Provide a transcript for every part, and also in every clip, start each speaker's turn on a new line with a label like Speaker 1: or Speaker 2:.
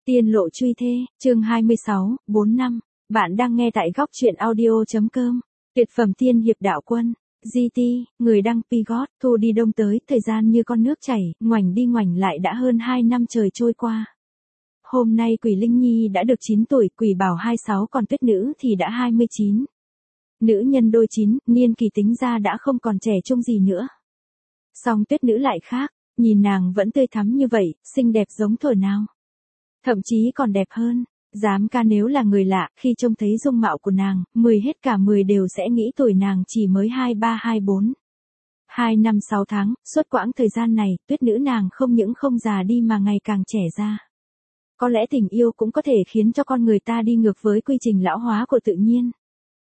Speaker 1: Tiên lộ truy thê, chương 26, 4 năm. Bạn đang nghe tại góc truyện audio.com. Tuyệt phẩm tiên hiệp đạo quân. GT, người đăng Pigot, thu đi đông tới, thời gian như con nước chảy, ngoảnh đi ngoảnh lại đã hơn 2 năm trời trôi qua. Hôm nay Quỷ Linh Nhi đã được 9 tuổi, Quỷ Bảo 26 còn Tuyết Nữ thì đã 29. Nữ nhân đôi 9, niên kỳ tính ra đã không còn trẻ trung gì nữa. Song Tuyết Nữ lại khác, nhìn nàng vẫn tươi thắm như vậy, xinh đẹp giống thuở nào. Thậm chí còn đẹp hơn, dám ca nếu là người lạ, khi trông thấy dung mạo của nàng, 10 hết cả 10 đều sẽ nghĩ tuổi nàng chỉ mới 23-24. 2 năm 6 tháng, suốt quãng thời gian này, Tuyết Nữ nàng không những không già đi mà ngày càng trẻ ra. Có lẽ tình yêu cũng có thể khiến cho con người ta đi ngược với quy trình lão hóa của tự nhiên.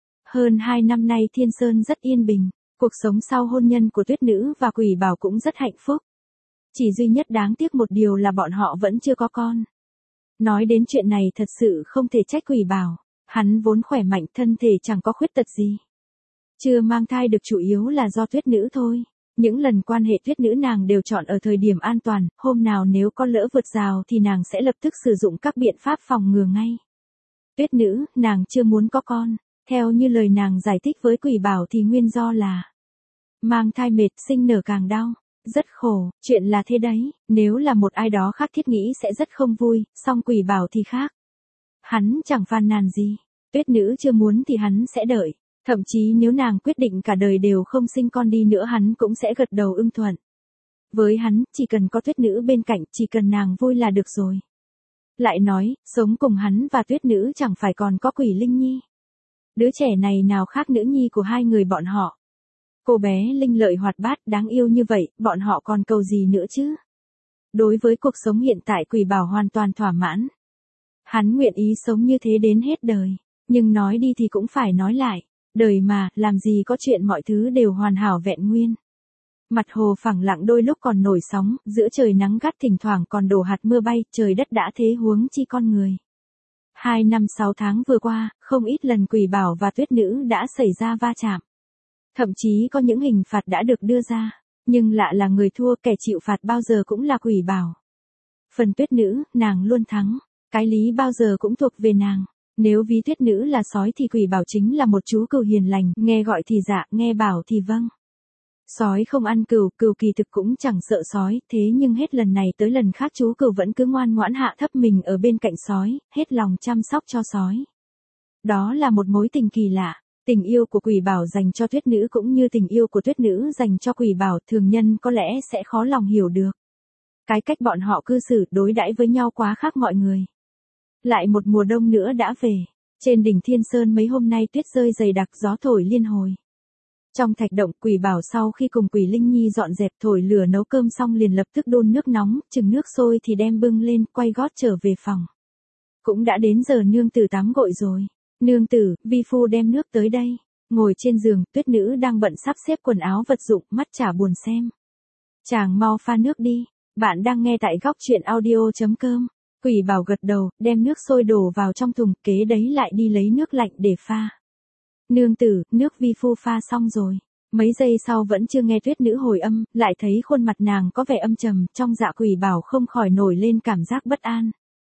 Speaker 1: Hơn 2 năm nay Thiên Sơn rất yên bình, cuộc sống sau hôn nhân của Tuyết Nữ và Quỷ Bảo cũng rất hạnh phúc. Chỉ duy nhất đáng tiếc một điều là bọn họ vẫn chưa có con. Nói đến chuyện này thật sự không thể trách Quỷ Bảo, hắn vốn khỏe mạnh, thân thể chẳng có khuyết tật gì. Chưa mang thai được chủ yếu là do Tuyết Nữ thôi. Những lần quan hệ Tuyết Nữ nàng đều chọn ở thời điểm an toàn, hôm nào nếu có lỡ vượt rào thì nàng sẽ lập tức sử dụng các biện pháp phòng ngừa ngay. Tuyết Nữ, nàng chưa muốn có con, theo như lời nàng giải thích với Quỷ Bảo thì nguyên do là mang thai mệt, sinh nở càng đau. Rất khổ, chuyện là thế đấy, nếu là một ai đó khác thiết nghĩ sẽ rất không vui, song Quỷ Bảo thì khác. Hắn chẳng phàn nàn gì, Tuyết Nữ chưa muốn thì hắn sẽ đợi, thậm chí nếu nàng quyết định cả đời đều không sinh con đi nữa hắn cũng sẽ gật đầu ưng thuận. Với hắn, chỉ cần có Tuyết Nữ bên cạnh, chỉ cần nàng vui là được rồi. Lại nói, sống cùng hắn và Tuyết Nữ chẳng phải còn có Quỷ Linh Nhi. Đứa trẻ này nào khác nữ nhi của hai người bọn họ. Cô bé linh lợi hoạt bát đáng yêu như vậy, bọn họ còn cầu gì nữa chứ? Đối với cuộc sống hiện tại Quỷ Bảo hoàn toàn thỏa mãn. Hắn nguyện ý sống như thế đến hết đời. Nhưng nói đi thì cũng phải nói lại. Đời mà, làm gì có chuyện mọi thứ đều hoàn hảo vẹn nguyên. Mặt hồ phẳng lặng đôi lúc còn nổi sóng, giữa trời nắng gắt thỉnh thoảng còn đổ hạt mưa bay, trời đất đã thế huống chi con người. 2 năm 6 tháng vừa qua, không ít lần Quỷ Bảo và Tuyết Nữ đã xảy ra va chạm. Thậm chí có những hình phạt đã được đưa ra, nhưng lạ là người thua, kẻ chịu phạt bao giờ cũng là Quỷ Bảo. Phần Tuyết Nữ, nàng luôn thắng, cái lý bao giờ cũng thuộc về nàng. Nếu ví Tuyết Nữ là sói thì Quỷ Bảo chính là một chú cừu hiền lành, nghe gọi thì dạ, nghe bảo thì vâng. Sói không ăn cừu, cừu kỳ thực cũng chẳng sợ sói, thế nhưng hết lần này tới lần khác chú cừu vẫn cứ ngoan ngoãn hạ thấp mình ở bên cạnh sói, hết lòng chăm sóc cho sói. Đó là một mối tình kỳ lạ. Tình yêu của Quỷ Bảo dành cho Tuyết Nữ cũng như tình yêu của Tuyết Nữ dành cho Quỷ Bảo, thường nhân có lẽ sẽ khó lòng hiểu được. Cái cách bọn họ cư xử, đối đãi với nhau quá khác mọi người. Lại một mùa đông nữa đã về. Trên đỉnh Thiên Sơn mấy hôm nay tuyết rơi dày đặc, gió thổi liên hồi. Trong thạch động, Quỷ Bảo sau khi cùng Quỷ Linh Nhi dọn dẹp thổi lửa nấu cơm xong liền lập tức đun nước nóng, chừng nước sôi thì đem bưng lên, quay gót trở về phòng. Cũng đã đến giờ nương tử tắm gội rồi. Nương tử, vi phu đem nước tới đây. Ngồi trên giường, Tuyết Nữ đang bận sắp xếp quần áo vật dụng, mắt chả buồn xem. Chàng mau pha nước đi. Bạn đang nghe tại góc truyện audio.com. Quỷ Bảo gật đầu, đem nước sôi đổ vào trong thùng, kế đấy lại đi lấy nước lạnh để pha. Nương tử, nước vi phu pha xong rồi. Mấy giây sau vẫn chưa nghe Tuyết Nữ hồi âm, lại thấy khuôn mặt nàng có vẻ âm trầm, trong dạ Quỷ Bảo không khỏi nổi lên cảm giác bất an.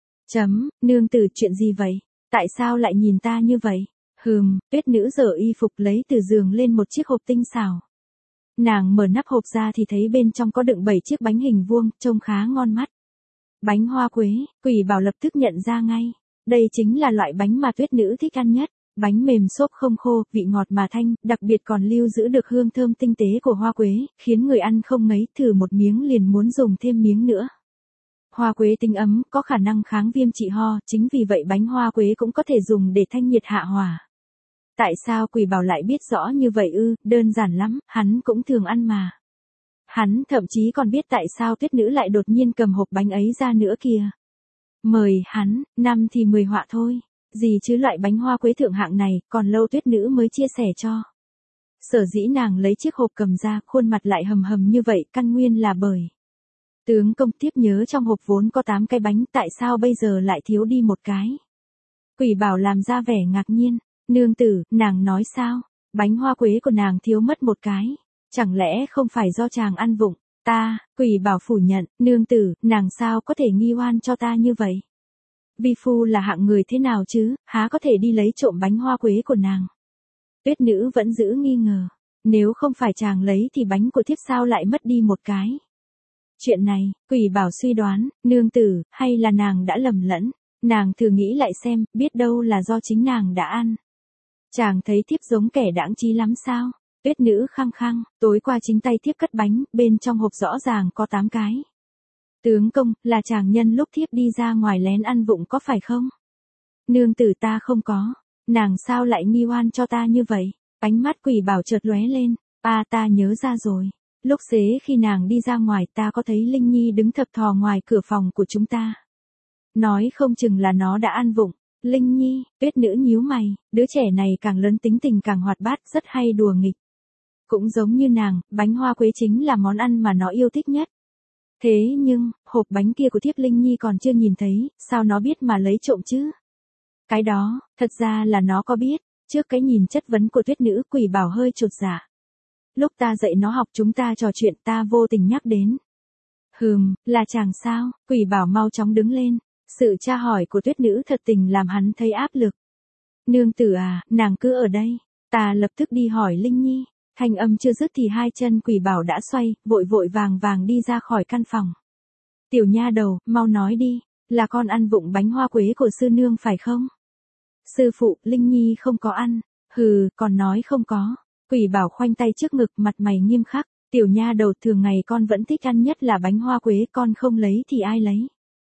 Speaker 1: Nương tử, chuyện gì vậy? Tại sao lại nhìn ta như vậy? Tuyết Nữ giở y phục lấy từ giường lên một chiếc hộp tinh xảo. Nàng mở nắp hộp ra thì thấy bên trong có đựng 7 chiếc bánh hình vuông, trông khá ngon mắt. Bánh hoa quế, Quỷ Bảo lập tức nhận ra ngay. Đây chính là loại bánh mà Tuyết Nữ thích ăn nhất. Bánh mềm xốp không khô, vị ngọt mà thanh, đặc biệt còn lưu giữ được hương thơm tinh tế của hoa quế, khiến người ăn không ngấy, thử một miếng liền muốn dùng thêm miếng nữa. Hoa quế tinh ấm, có khả năng kháng viêm trị ho, chính vì vậy bánh hoa quế cũng có thể dùng để thanh nhiệt hạ hỏa. Tại sao Quỷ Bảo lại biết rõ như vậy ư? Đơn giản lắm, hắn cũng thường ăn mà. Hắn thậm chí còn biết tại sao Tuyết Nữ lại đột nhiên cầm hộp bánh ấy ra nữa kìa. Mời hắn, năm thì 10 họa thôi. Gì chứ loại bánh hoa quế thượng hạng này, còn lâu Tuyết Nữ mới chia sẻ cho. Sở dĩ nàng lấy chiếc hộp cầm ra, khuôn mặt lại hầm hầm như vậy, căn nguyên là bởi tướng công tiếp nhớ trong hộp vốn có 8 cái bánh, tại sao bây giờ lại thiếu đi một cái? Quỷ Bảo làm ra vẻ ngạc nhiên. Nương tử, nàng nói sao? Bánh hoa quế của nàng thiếu mất một cái. Chẳng lẽ không phải do chàng ăn vụng? Quỷ Bảo phủ nhận. Nương tử, nàng sao có thể nghi oan cho ta như vậy? vi phu là hạng người thế nào chứ, há có thể đi lấy trộm bánh hoa quế của nàng. Tuyết nữ vẫn giữ nghi ngờ. Nếu không phải chàng lấy thì bánh của thiếp sao lại mất đi một cái. Chuyện này, Quỷ Bảo suy đoán, nương tử, hay là nàng đã lầm lẫn. Nàng thử nghĩ lại xem, biết đâu là do chính nàng đã ăn. Chàng thấy thiếp giống kẻ đãng trí lắm sao? Tuyết nữ khăng khăng, tối qua chính tay thiếp cất bánh, bên trong hộp rõ ràng có 8 cái. Tướng công, là chàng nhân lúc thiếp đi ra ngoài lén ăn vụng có phải không? Nương tử ta không có. Nàng sao lại nghi oan cho ta như vậy? Ánh mắt Quỷ Bảo chợt lóe lên. Ta nhớ ra rồi. Lúc xế khi nàng đi ra ngoài ta có thấy Linh Nhi đứng thập thò ngoài cửa phòng của chúng ta. Nói không chừng là nó đã ăn vụng. Linh Nhi, Tuyết nữ nhíu mày, đứa trẻ này càng lớn tính tình càng hoạt bát, rất hay đùa nghịch. Cũng giống như nàng, bánh hoa quế chính là món ăn mà nó yêu thích nhất. Thế nhưng, hộp bánh kia của thiếp Linh Nhi còn chưa nhìn thấy, sao nó biết mà lấy trộm chứ? Cái đó, thật ra là nó có biết. Trước cái nhìn chất vấn của Tuyết nữ, Quỷ Bảo hơi chột dạ. Lúc ta dạy nó học chúng ta trò chuyện ta vô tình nhắc đến. Là chàng sao? Quỷ Bảo mau chóng đứng lên. Sự tra hỏi của Tuyết nữ thật tình làm hắn thấy áp lực. Nương tử à, nàng cứ ở đây. Ta lập tức đi hỏi Linh Nhi. Thanh âm chưa dứt thì hai chân Quỷ Bảo đã xoay, vội vội vàng vàng đi ra khỏi căn phòng. Tiểu nha đầu, mau nói đi. Là con ăn vụng bánh hoa quế của sư nương phải không? Sư phụ, Linh Nhi không có ăn. Còn nói không có. Quỷ Bảo khoanh tay trước ngực, mặt mày nghiêm khắc. Tiểu nha đầu, thường ngày con vẫn thích ăn nhất là bánh hoa quế, con không lấy thì ai lấy?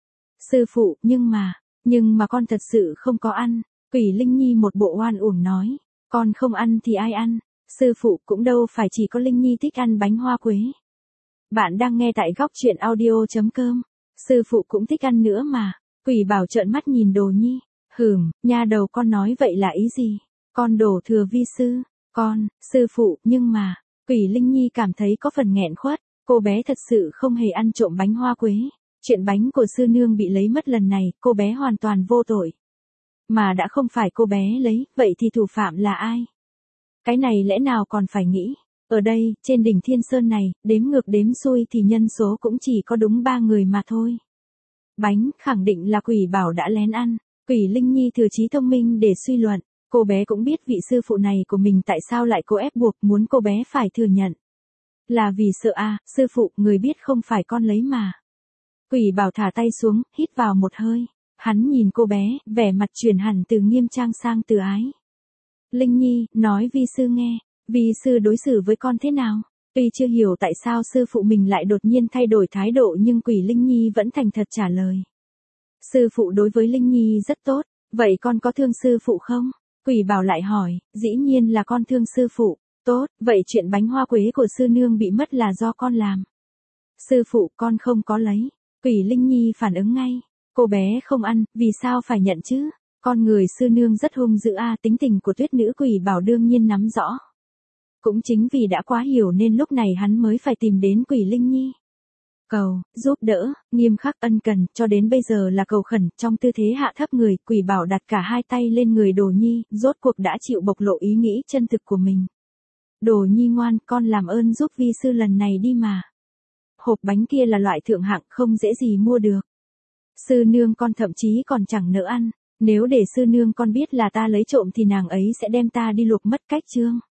Speaker 1: Sư phụ, nhưng mà con thật sự không có ăn. Quỷ Linh Nhi một bộ oan uổng nói. Con không ăn thì ai ăn? Sư phụ, cũng đâu phải chỉ có Linh Nhi thích ăn bánh hoa quế. Bạn đang nghe tại góc truyện audio.com. Sư phụ cũng thích ăn nữa mà. Quỷ Bảo trợn mắt nhìn Đồ Nhi. Nha đầu con nói vậy là ý gì? Con đổ thừa vi sư. Sư phụ, nhưng mà. Quỷ Linh Nhi cảm thấy có phần nghẹn khuất. Cô bé thật sự không hề ăn trộm bánh hoa quế. Chuyện bánh của sư nương bị lấy mất lần này, cô bé hoàn toàn vô tội. Mà đã không phải cô bé lấy, vậy thì thủ phạm là ai? Cái này lẽ nào còn phải nghĩ? Ở đây, trên đỉnh Thiên Sơn này, đếm ngược đếm xuôi thì nhân số cũng chỉ có đúng 3 người mà thôi. Bánh, khẳng định là Quỷ Bảo đã lén ăn. Quỷ Linh Nhi thừa trí thông minh để suy luận. Cô bé cũng biết vị sư phụ này của mình tại sao lại cố ép buộc muốn cô bé phải thừa nhận. Là vì sợ sư phụ, người biết không phải con lấy mà. Quỷ Bảo thả tay xuống, hít vào một hơi. Hắn nhìn cô bé, vẻ mặt chuyển hẳn từ nghiêm trang sang từ ái. Linh Nhi, nói vi sư nghe, vi sư đối xử với con thế nào? Tuy chưa hiểu tại sao sư phụ mình lại đột nhiên thay đổi thái độ nhưng Quỷ Linh Nhi vẫn thành thật trả lời. Sư phụ đối với Linh Nhi rất tốt, vậy con có thương sư phụ không? Quỷ Bảo lại hỏi, dĩ nhiên là con thương sư phụ. Tốt, vậy chuyện bánh hoa quế của sư nương bị mất là do con làm. Sư phụ, con không có lấy. Quỷ Linh Nhi phản ứng ngay. Cô bé không ăn, vì sao phải nhận chứ? Con người sư nương rất hung dữ tính tình của Tuyết nữ Quỷ Bảo đương nhiên nắm rõ. Cũng chính vì đã quá hiểu nên lúc này hắn mới phải tìm đến Quỷ Linh Nhi. Cầu, giúp đỡ, nghiêm khắc ân cần, cho đến bây giờ là cầu khẩn, trong tư thế hạ thấp người, Quỷ Bảo đặt cả hai tay lên người Đồ Nhi, rốt cuộc đã chịu bộc lộ ý nghĩ chân thực của mình. Đồ Nhi ngoan, con làm ơn giúp vi sư lần này đi mà. Hộp bánh kia là loại thượng hạng, không dễ gì mua được. Sư nương con thậm chí còn chẳng nỡ ăn, nếu để sư nương con biết là ta lấy trộm thì nàng ấy sẽ đem ta đi luộc mất cách chương.